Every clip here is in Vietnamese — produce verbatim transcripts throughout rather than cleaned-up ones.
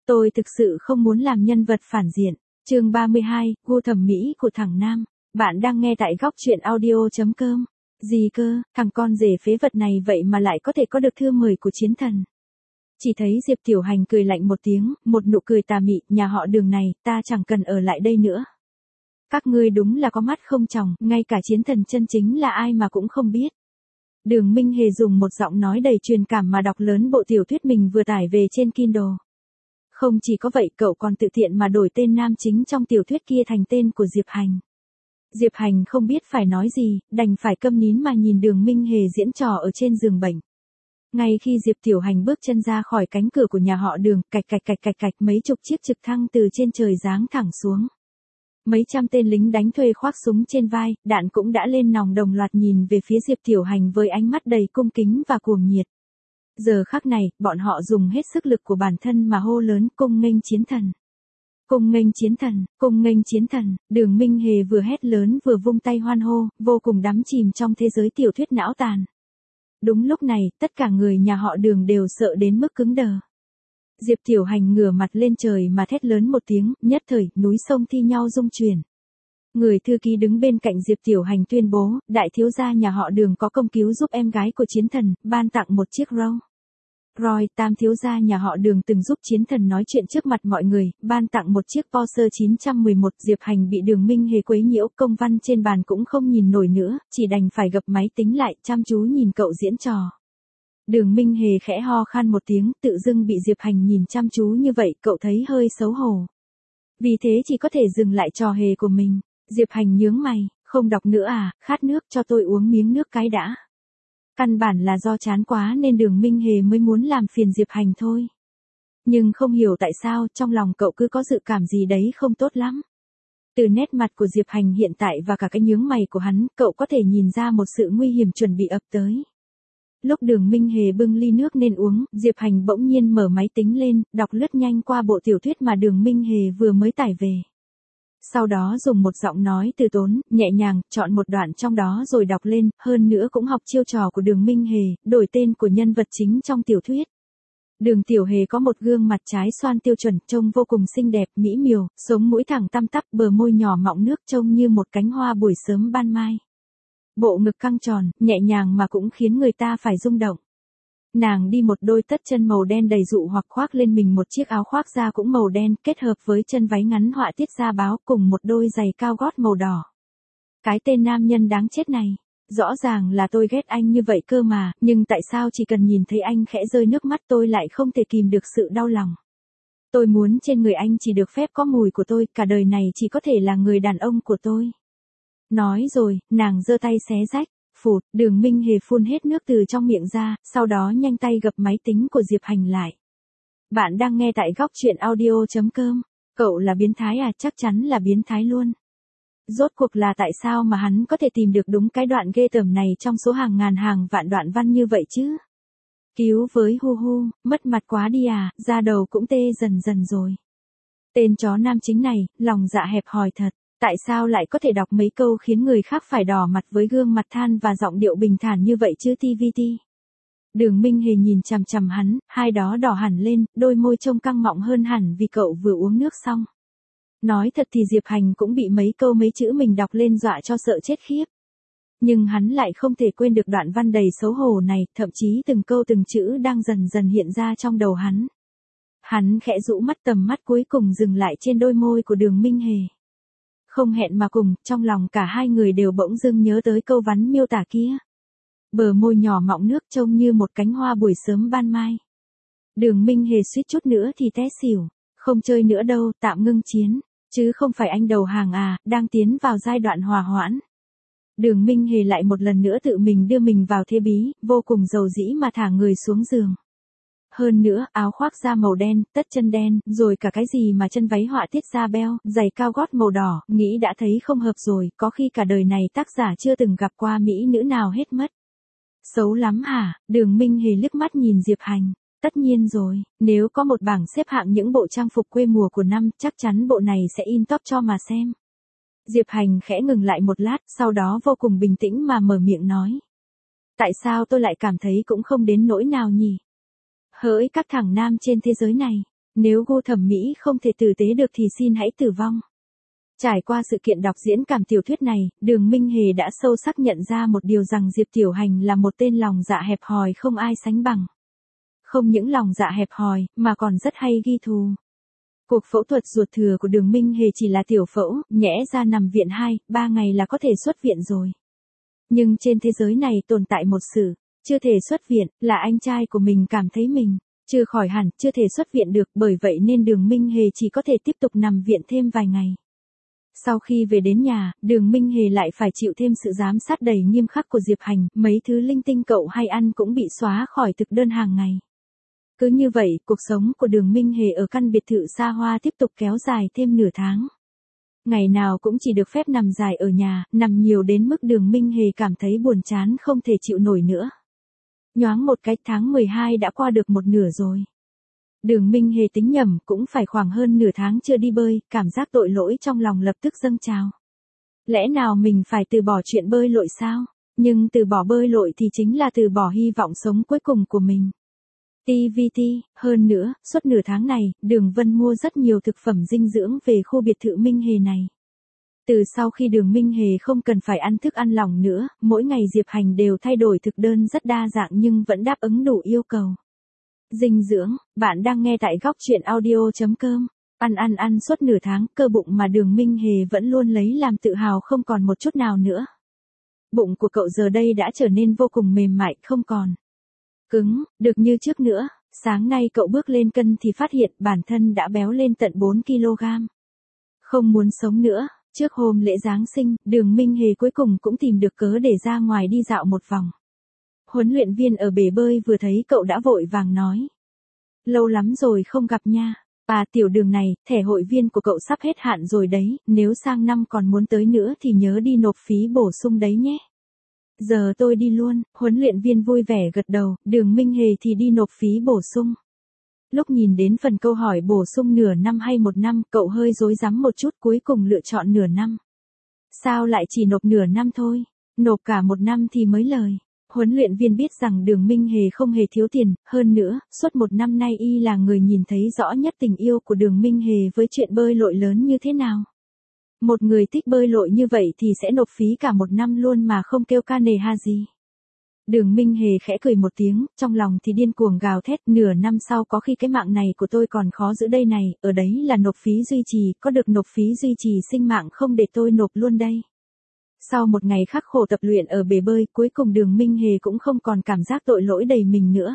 Tôi thực sự không muốn làm nhân vật phản diện. Chương ba mươi hai, gu thẩm mỹ của thằng nam. Bạn đang nghe tại góc truyện audio chấm com. Gì cơ, thằng con rể phế vật này vậy mà lại có thể có được thư mời của chiến thần. Chỉ thấy Diệp Tiểu Hành cười lạnh một tiếng, một nụ cười tà mị, nhà họ Đường này, ta chẳng cần ở lại đây nữa. Các ngươi đúng là có mắt không tròng, ngay cả chiến thần chân chính là ai mà cũng không biết. Đường Minh Hề dùng một giọng nói đầy truyền cảm mà đọc lớn bộ tiểu thuyết mình vừa tải về trên Kindle. Không chỉ có vậy, cậu còn tự tiện mà đổi tên nam chính trong tiểu thuyết kia thành tên của Diệp Hành. Diệp Hành không biết phải nói gì, đành phải câm nín mà nhìn Đường Minh Hề diễn trò ở trên giường bệnh. Ngay khi Diệp Tiểu Hành bước chân ra khỏi cánh cửa của nhà họ Đường, cạch cạch cạch cạch cạch mấy chục chiếc trực thăng từ trên trời giáng thẳng xuống. Mấy trăm tên lính đánh thuê khoác súng trên vai, đạn cũng đã lên nòng đồng loạt nhìn về phía Diệp Tiểu Hành với ánh mắt đầy cung kính và cuồng nhiệt. Giờ khắc này, bọn họ dùng hết sức lực của bản thân mà hô lớn cung nghênh chiến thần. Cung nghênh chiến thần, cung nghênh chiến thần, Đường Minh Hề vừa hét lớn vừa vung tay hoan hô, vô cùng đắm chìm trong thế giới tiểu thuyết não tàn. Đúng lúc này, tất cả người nhà họ Đường đều sợ đến mức cứng đờ. Diệp Tiểu Hành ngửa mặt lên trời mà thét lớn một tiếng, nhất thời, núi sông thi nhau rung chuyển. Người thư ký đứng bên cạnh Diệp Tiểu Hành tuyên bố, đại thiếu gia nhà họ Đường có công cứu giúp em gái của chiến thần, ban tặng một chiếc Rolls Royce. Tam thiếu gia nhà họ Đường từng giúp chiến thần nói chuyện trước mặt mọi người, ban tặng một chiếc Porsche chín một một. Diệp Hành bị Đường Minh Hề quấy nhiễu, công văn trên bàn cũng không nhìn nổi nữa, chỉ đành phải gập máy tính lại, chăm chú nhìn cậu diễn trò. Đường Minh Hề khẽ ho khan một tiếng, tự dưng bị Diệp Hành nhìn chăm chú như vậy, cậu thấy hơi xấu hổ. Vì thế chỉ có thể dừng lại trò hề của mình. Diệp Hành nhướng mày, không đọc nữa à, khát nước cho tôi uống miếng nước cái đã. Căn bản là do chán quá nên Đường Minh Hề mới muốn làm phiền Diệp Hành thôi. Nhưng không hiểu tại sao, trong lòng cậu cứ có dự cảm gì đấy không tốt lắm. Từ nét mặt của Diệp Hành hiện tại và cả cái nhướng mày của hắn, cậu có thể nhìn ra một sự nguy hiểm chuẩn bị ập tới. Lúc Đường Minh Hề bưng ly nước nên uống, Diệp Hành bỗng nhiên mở máy tính lên, đọc lướt nhanh qua bộ tiểu thuyết mà Đường Minh Hề vừa mới tải về. Sau đó dùng một giọng nói từ tốn, nhẹ nhàng, chọn một đoạn trong đó rồi đọc lên, hơn nữa cũng học chiêu trò của Đường Minh Hề, đổi tên của nhân vật chính trong tiểu thuyết. Đường Tiểu Hề có một gương mặt trái xoan tiêu chuẩn, trông vô cùng xinh đẹp, mỹ miều, sống mũi thẳng tăm tắp, bờ môi nhỏ mọng nước trông như một cánh hoa buổi sớm ban mai. Bộ ngực căng tròn, nhẹ nhàng mà cũng khiến người ta phải rung động. Nàng đi một đôi tất chân màu đen đầy dụ hoặc khoác lên mình một chiếc áo khoác da cũng màu đen kết hợp với chân váy ngắn họa tiết da báo cùng một đôi giày cao gót màu đỏ. Cái tên nam nhân đáng chết này, rõ ràng là tôi ghét anh như vậy cơ mà, nhưng tại sao chỉ cần nhìn thấy anh khẽ rơi nước mắt tôi lại không thể kìm được sự đau lòng. Tôi muốn trên người anh chỉ được phép có mùi của tôi, cả đời này chỉ có thể là người đàn ông của tôi. Nói rồi, nàng giơ tay xé rách. Phụt, Đường Minh Hề phun hết nước từ trong miệng ra, sau đó nhanh tay gập máy tính của Diệp Hành lại. Bạn đang nghe tại góc truyện audio chấm com. Cậu là biến thái à, chắc chắn là biến thái luôn. Rốt cuộc là tại sao mà hắn có thể tìm được đúng cái đoạn ghê tởm này trong số hàng ngàn hàng vạn đoạn văn như vậy chứ? Cứu với hu hu, mất mặt quá đi à, da đầu cũng tê dần dần rồi. Tên chó nam chính này, lòng dạ hẹp hòi thật. Tại sao lại có thể đọc mấy câu khiến người khác phải đỏ mặt với gương mặt than và giọng điệu bình thản như vậy chứ tê vê tê? Đường Minh Hề nhìn chằm chằm hắn, hai đó đỏ hẳn lên, đôi môi trông căng mọng hơn hẳn vì cậu vừa uống nước xong. Nói thật thì Diệp Hành cũng bị mấy câu mấy chữ mình đọc lên dọa cho sợ chết khiếp. Nhưng hắn lại không thể quên được đoạn văn đầy xấu hổ này, thậm chí từng câu từng chữ đang dần dần hiện ra trong đầu hắn. Hắn khẽ rũ mắt, tầm mắt cuối cùng dừng lại trên đôi môi của Đường Minh Hề. Không hẹn mà cùng, trong lòng cả hai người đều bỗng dưng nhớ tới câu vắn miêu tả kia. Bờ môi nhỏ mọng nước trông như một cánh hoa buổi sớm ban mai. Đường Minh Hề suýt chút nữa thì té xỉu. Không chơi nữa đâu, tạm ngưng chiến. Chứ không phải anh đầu hàng à, đang tiến vào giai đoạn hòa hoãn. Đường Minh Hề lại một lần nữa tự mình đưa mình vào thế bí, vô cùng dầu dĩ mà thả người xuống giường. Hơn nữa, áo khoác da màu đen, tất chân đen, rồi cả cái gì mà chân váy họa tiết da beo, giày cao gót màu đỏ, nghĩ đã thấy không hợp rồi, có khi cả đời này tác giả chưa từng gặp qua mỹ nữ nào hết mất. Xấu lắm hả? Đường Minh Hề liếc mắt nhìn Diệp Hành. Tất nhiên rồi, nếu có một bảng xếp hạng những bộ trang phục quê mùa của năm, chắc chắn bộ này sẽ in top cho mà xem. Diệp Hành khẽ ngừng lại một lát, sau đó vô cùng bình tĩnh mà mở miệng nói. Tại sao tôi lại cảm thấy cũng không đến nỗi nào nhỉ? Hỡi các thằng nam trên thế giới này, Nếu gu thẩm mỹ không thể tử tế được thì xin hãy tử vong. Trải qua sự kiện đọc diễn cảm tiểu thuyết này, Đường Minh Hề đã sâu sắc nhận ra một điều rằng Diệp Tiểu Hành là một tên lòng dạ hẹp hòi không ai sánh bằng. Không những lòng dạ hẹp hòi, mà còn rất hay ghi thù. Cuộc phẫu thuật ruột thừa của Đường Minh Hề chỉ là tiểu phẫu, nhẽ ra nằm viện hai, ba ngày là có thể xuất viện rồi. Nhưng trên thế giới này tồn tại một sự, chưa thể xuất viện, là anh trai của mình cảm thấy mình chưa khỏi hẳn, chưa thể xuất viện được, bởi vậy nên Đường Minh Hề chỉ có thể tiếp tục nằm viện thêm vài ngày. Sau khi về đến nhà, Đường Minh Hề lại phải chịu thêm sự giám sát đầy nghiêm khắc của Diệp Hành, mấy thứ linh tinh cậu hay ăn cũng bị xóa khỏi thực đơn hàng ngày. Cứ như vậy, cuộc sống của Đường Minh Hề ở căn biệt thự xa hoa tiếp tục kéo dài thêm nửa tháng. Ngày nào cũng chỉ được phép nằm dài ở nhà, nằm nhiều đến mức Đường Minh Hề cảm thấy buồn chán không thể chịu nổi nữa. Nhoáng một cái, tháng mười hai đã qua được một nửa rồi. Đường Minh Hề tính nhầm, cũng phải khoảng hơn nửa tháng chưa đi bơi, cảm giác tội lỗi trong lòng lập tức dâng trào. Lẽ nào mình phải từ bỏ chuyện bơi lội sao? Nhưng từ bỏ bơi lội thì chính là từ bỏ hy vọng sống cuối cùng của mình. tê vê tê, hơn nữa, suốt nửa tháng này, Đường Vân mua rất nhiều thực phẩm dinh dưỡng về khu biệt thự Minh Hề này. Từ sau khi Đường Minh Hề không cần phải ăn thức ăn lỏng nữa, mỗi ngày Diệp Hành đều thay đổi thực đơn rất đa dạng nhưng vẫn đáp ứng đủ yêu cầu. Dinh dưỡng, bạn đang nghe tại góc truyện audio chấm com. Ăn ăn ăn suốt nửa tháng, cơ bụng mà Đường Minh Hề vẫn luôn lấy làm tự hào không còn một chút nào nữa. Bụng của cậu giờ đây đã trở nên vô cùng mềm mại, không còn cứng, được như trước nữa. Sáng nay cậu bước lên cân thì phát hiện bản thân đã béo lên tận bốn ki lô gam. Không muốn sống nữa, trước hôm lễ Giáng sinh, Đường Minh Hề cuối cùng cũng tìm được cớ để ra ngoài đi dạo một vòng. Huấn luyện viên ở bể bơi vừa thấy cậu đã vội vàng nói. Lâu lắm rồi không gặp nha. À, tiểu Đường này, thẻ hội viên của cậu sắp hết hạn rồi đấy, nếu sang năm còn muốn tới nữa thì nhớ đi nộp phí bổ sung đấy nhé. Giờ tôi đi luôn, huấn luyện viên vui vẻ gật đầu, Đường Minh Hề thì đi nộp phí bổ sung. Lúc nhìn đến phần câu hỏi bổ sung nửa năm hay một năm, cậu hơi rối rắm một chút, cuối cùng lựa chọn nửa năm. Sao lại chỉ nộp nửa năm thôi? Nộp cả một năm thì mới lời. Huấn luyện viên biết rằng Đường Minh Hề không hề thiếu tiền, hơn nữa, suốt một năm nay y là người nhìn thấy rõ nhất tình yêu của Đường Minh Hề với chuyện bơi lội lớn như thế nào. Một người thích bơi lội như vậy thì sẽ nộp phí cả một năm luôn mà không kêu ca nề ha gì. Đường Minh Hề khẽ cười một tiếng, trong lòng thì điên cuồng gào thét, nửa năm sau có khi cái mạng này của tôi còn khó giữ đây này, ở đấy là nộp phí duy trì, có được nộp phí duy trì sinh mạng không để tôi nộp luôn đây. Sau một ngày khắc khổ tập luyện ở bể bơi, cuối cùng Đường Minh Hề cũng không còn cảm giác tội lỗi đầy mình nữa.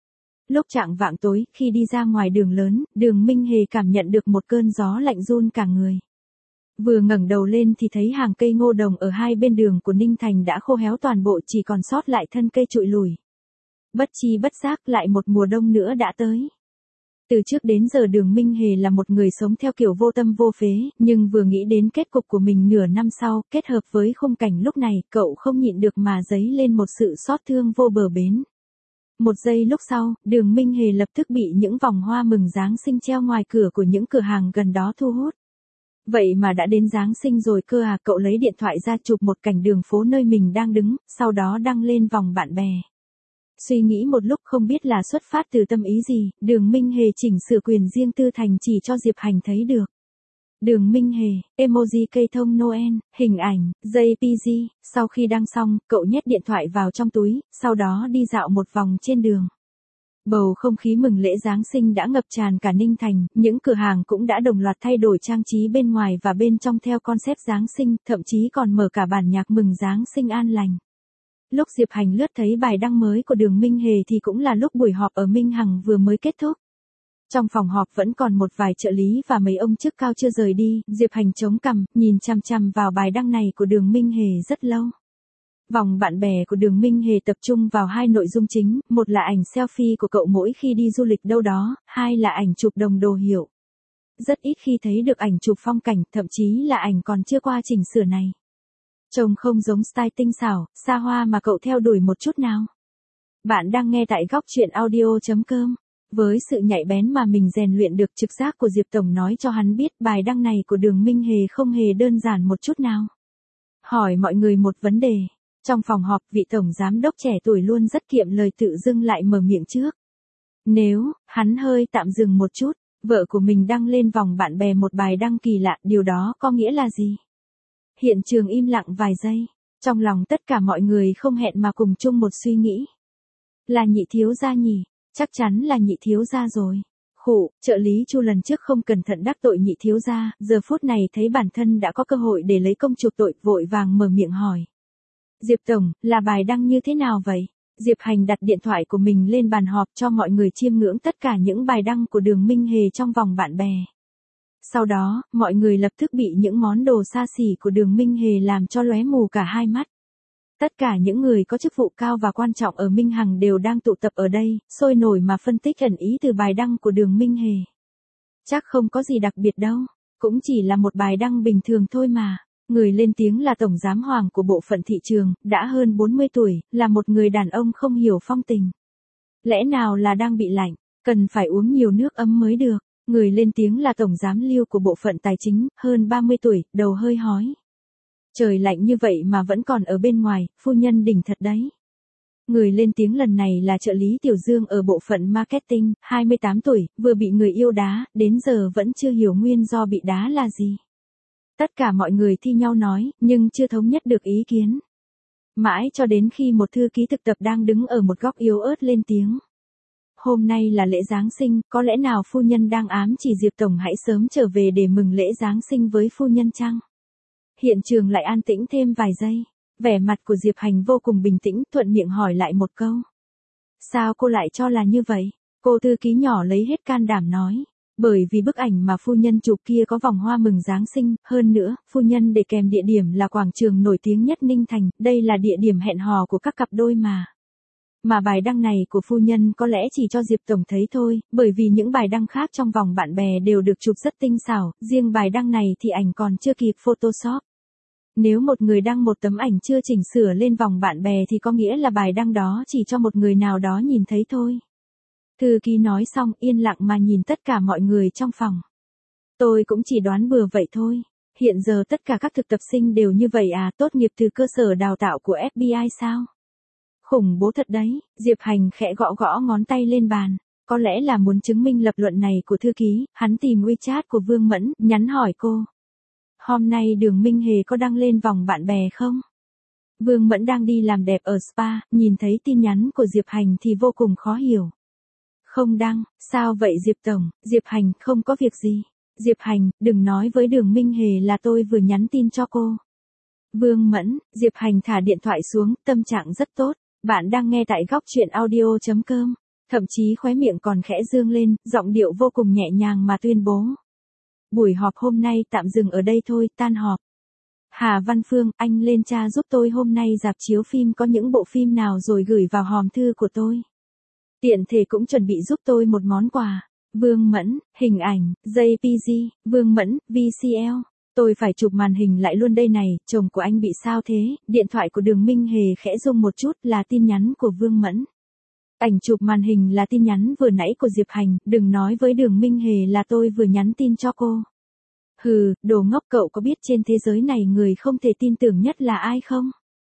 Lúc chạng vạng tối, khi đi ra ngoài đường lớn, Đường Minh Hề cảm nhận được một cơn gió lạnh run cả người. Vừa ngẩng đầu lên thì thấy hàng cây ngô đồng ở hai bên đường của Ninh Thành đã khô héo toàn bộ, chỉ còn sót lại thân cây trụi lùi. Bất chi bất giác lại một mùa đông nữa đã tới. Từ trước đến giờ Đường Minh Hề là một người sống theo kiểu vô tâm vô phế, nhưng vừa nghĩ đến kết cục của mình nửa năm sau, kết hợp với khung cảnh lúc này, cậu không nhịn được mà dấy lên một sự xót thương vô bờ bến. Một giây lúc sau, Đường Minh Hề lập tức bị những vòng hoa mừng Giáng sinh treo ngoài cửa của những cửa hàng gần đó thu hút. Vậy mà đã đến Giáng sinh rồi cơ à, cậu lấy điện thoại ra chụp một cảnh đường phố nơi mình đang đứng, sau đó đăng lên vòng bạn bè. Suy nghĩ một lúc không biết là xuất phát từ tâm ý gì, Đường Minh Hề chỉnh sửa quyền riêng tư thành chỉ cho Diệp Hành thấy được. Đường Minh Hề, emoji cây thông Noel, hình ảnh, jê pê giê, sau khi đăng xong, cậu nhét điện thoại vào trong túi, sau đó đi dạo một vòng trên đường. Bầu không khí mừng lễ Giáng sinh đã ngập tràn cả Ninh Thành, những cửa hàng cũng đã đồng loạt thay đổi trang trí bên ngoài và bên trong theo concept Giáng sinh, thậm chí còn mở cả bản nhạc mừng Giáng sinh an lành. Lúc Diệp Hành lướt thấy bài đăng mới của Đường Minh Hề thì cũng là lúc buổi họp ở Minh Hằng vừa mới kết thúc. Trong phòng họp vẫn còn một vài trợ lý và mấy ông chức cao chưa rời đi, Diệp Hành chống cằm, nhìn chằm chằm vào bài đăng này của Đường Minh Hề rất lâu. Vòng bạn bè của Đường Minh Hề tập trung vào hai nội dung chính, một là ảnh selfie của cậu mỗi khi đi du lịch đâu đó, hai là ảnh chụp đồng đồ hiệu. Rất ít khi thấy được ảnh chụp phong cảnh, thậm chí là ảnh còn chưa qua chỉnh sửa này. Trông không giống style tinh xảo, xa hoa mà cậu theo đuổi một chút nào. Bạn đang nghe tại góc truyện audio chấm com. Với sự nhạy bén mà mình rèn luyện được, trực giác của Diệp Tổng nói cho hắn biết bài đăng này của Đường Minh Hề không hề đơn giản một chút nào. Hỏi mọi người một vấn đề. Trong phòng họp, vị tổng giám đốc trẻ tuổi luôn rất kiệm lời tự dưng lại mở miệng trước. Nếu, hắn hơi tạm dừng một chút, Vợ của mình đăng lên vòng bạn bè một bài đăng kỳ lạ, điều đó có nghĩa là gì? Hiện trường im lặng vài giây. Trong lòng tất cả mọi người không hẹn mà cùng chung một suy nghĩ. Là nhị thiếu gia nhỉ? Chắc chắn là nhị thiếu gia rồi. Khụ, trợ lý Chu lần trước không cẩn thận đắc tội nhị thiếu gia, giờ phút này thấy bản thân đã có cơ hội để lấy công chuộc tội, vội vàng mở miệng hỏi. Diệp Tổng, là bài đăng như thế nào vậy? Diệp Hành đặt điện thoại của mình lên bàn họp cho mọi người chiêm ngưỡng tất cả những bài đăng của Đường Minh Hề trong vòng bạn bè. Sau đó, mọi người lập tức bị những món đồ xa xỉ của Đường Minh Hề làm cho lóe mù cả hai mắt. Tất cả những người có chức vụ cao và quan trọng ở Minh Hằng đều đang tụ tập ở đây, sôi nổi mà phân tích ẩn ý từ bài đăng của Đường Minh Hề. Chắc không có gì đặc biệt đâu, cũng chỉ là một bài đăng bình thường thôi mà. Người lên tiếng là Tổng Giám Hoàng của bộ phận thị trường, đã hơn bốn mươi tuổi, là một người đàn ông không hiểu phong tình. Lẽ nào là đang bị lạnh, cần phải uống nhiều nước ấm mới được. Người lên tiếng là Tổng Giám Lưu của bộ phận tài chính, hơn ba mươi tuổi, đầu hơi hói. Trời lạnh như vậy mà vẫn còn ở bên ngoài, phu nhân đỉnh thật đấy. Người lên tiếng lần này là trợ lý Tiểu Dương ở bộ phận marketing, hai mươi tám tuổi, vừa bị người yêu đá, đến giờ vẫn chưa hiểu nguyên do bị đá là gì. Tất cả mọi người thi nhau nói, nhưng chưa thống nhất được ý kiến. Mãi cho đến khi một thư ký thực tập đang đứng ở một góc yếu ớt lên tiếng. Hôm nay là lễ Giáng sinh, có lẽ nào phu nhân đang ám chỉ Diệp Tổng hãy sớm trở về để mừng lễ Giáng sinh với phu nhân chăng? Hiện trường lại an tĩnh thêm vài giây. Vẻ mặt của Diệp Hành vô cùng bình tĩnh, thuận miệng hỏi lại một câu. Sao cô lại cho là như vậy? Cô thư ký nhỏ lấy hết can đảm nói. Bởi vì bức ảnh mà phu nhân chụp kia có vòng hoa mừng Giáng sinh, hơn nữa, phu nhân để kèm địa điểm là quảng trường nổi tiếng nhất Ninh Thành, đây là địa điểm hẹn hò của các cặp đôi mà. Mà bài đăng này của phu nhân có lẽ chỉ cho Diệp Tổng thấy thôi, bởi vì những bài đăng khác trong vòng bạn bè đều được chụp rất tinh xảo, riêng bài đăng này thì ảnh còn chưa kịp Photoshop. Nếu một người đăng một tấm ảnh chưa chỉnh sửa lên vòng bạn bè thì có nghĩa là bài đăng đó chỉ cho một người nào đó nhìn thấy thôi. Thư ký nói xong yên lặng mà nhìn tất cả mọi người trong phòng. Tôi cũng chỉ đoán bừa vậy thôi. Hiện giờ tất cả các thực tập sinh đều như vậy à, tốt nghiệp từ cơ sở đào tạo của ép bê i sao? Khủng bố thật đấy, Diệp Hành khẽ gõ gõ ngón tay lên bàn. Có lẽ là muốn chứng minh lập luận này của thư ký, hắn tìm WeChat của Vương Mẫn, nhắn hỏi cô. Hôm nay Đường Minh Hề có đăng lên vòng bạn bè không? Vương Mẫn đang đi làm đẹp ở spa, nhìn thấy tin nhắn của Diệp Hành thì vô cùng khó hiểu. Không đăng, sao vậy Diệp Tổng? Diệp Hành, không có việc gì. Diệp Hành, đừng nói với Đường Minh Hề là tôi vừa nhắn tin cho cô. Vương Mẫn, Diệp Hành thả điện thoại xuống, tâm trạng rất tốt. Bạn đang nghe tại góc truyện audio chấm com. Thậm chí khóe miệng còn khẽ dương lên, giọng điệu vô cùng nhẹ nhàng mà tuyên bố. Buổi họp hôm nay tạm dừng ở đây thôi, tan họp. Hà Văn Phương, anh lên tra giúp tôi hôm nay rạp chiếu phim có những bộ phim nào rồi gửi vào hòm thư của tôi. Tiện thể cũng chuẩn bị giúp tôi một món quà. Vương Mẫn, hình ảnh, jê pê giê, Vương Mẫn, vê xê lờ. Tôi phải chụp màn hình lại luôn đây này, chồng của anh bị sao thế? Điện thoại của Đường Minh Hề khẽ rung một chút, là tin nhắn của Vương Mẫn. Ảnh chụp màn hình là tin nhắn vừa nãy của Diệp Hành, đừng nói với Đường Minh Hề là tôi vừa nhắn tin cho cô. Hừ, đồ ngốc, cậu có biết trên thế giới này người không thể tin tưởng nhất là ai không?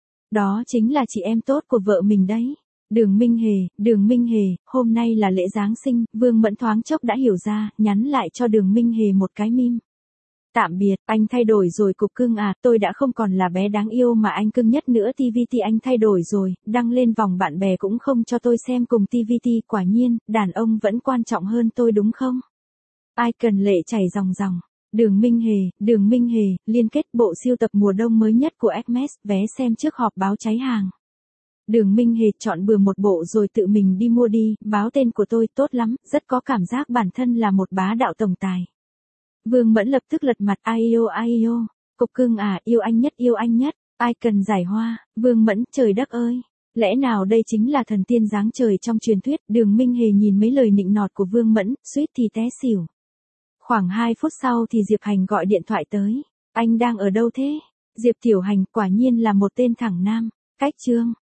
Đó chính là chị em tốt của vợ mình đấy. Đường Minh Hề, Đường Minh Hề, hôm nay là lễ Giáng sinh, Vương Mẫn thoáng chốc đã hiểu ra, nhắn lại cho Đường Minh Hề một cái meme. Tạm biệt, anh thay đổi rồi cục cưng à, tôi đã không còn là bé đáng yêu mà anh cưng nhất nữa, tê vê tê anh thay đổi rồi, đăng lên vòng bạn bè cũng không cho tôi xem cùng tê vê tê, quả nhiên, đàn ông vẫn quan trọng hơn tôi đúng không? Ai cần lệ chảy ròng ròng. Đường Minh Hề, Đường Minh Hề, liên kết bộ sưu tập mùa đông mới nhất của Hermes, vé xem trước họp báo cháy hàng. Đường Minh Hề chọn bừa một bộ rồi tự mình đi mua đi, báo tên của tôi, tốt lắm, rất có cảm giác bản thân là một bá đạo tổng tài. Vương Mẫn lập tức lật mặt, ai yêu ai yêu, cục cưng à, yêu anh nhất yêu anh nhất, ai cần giải hoa, Vương Mẫn, trời đất ơi, lẽ nào đây chính là thần tiên giáng trời trong truyền thuyết? Đường Minh Hề nhìn mấy lời nịnh nọt của Vương Mẫn, suýt thì té xỉu. Khoảng hai phút sau thì Diệp Hành gọi điện thoại tới, anh đang ở đâu thế? Diệp Tiểu Hành, quả nhiên là một tên thẳng nam, cách chương.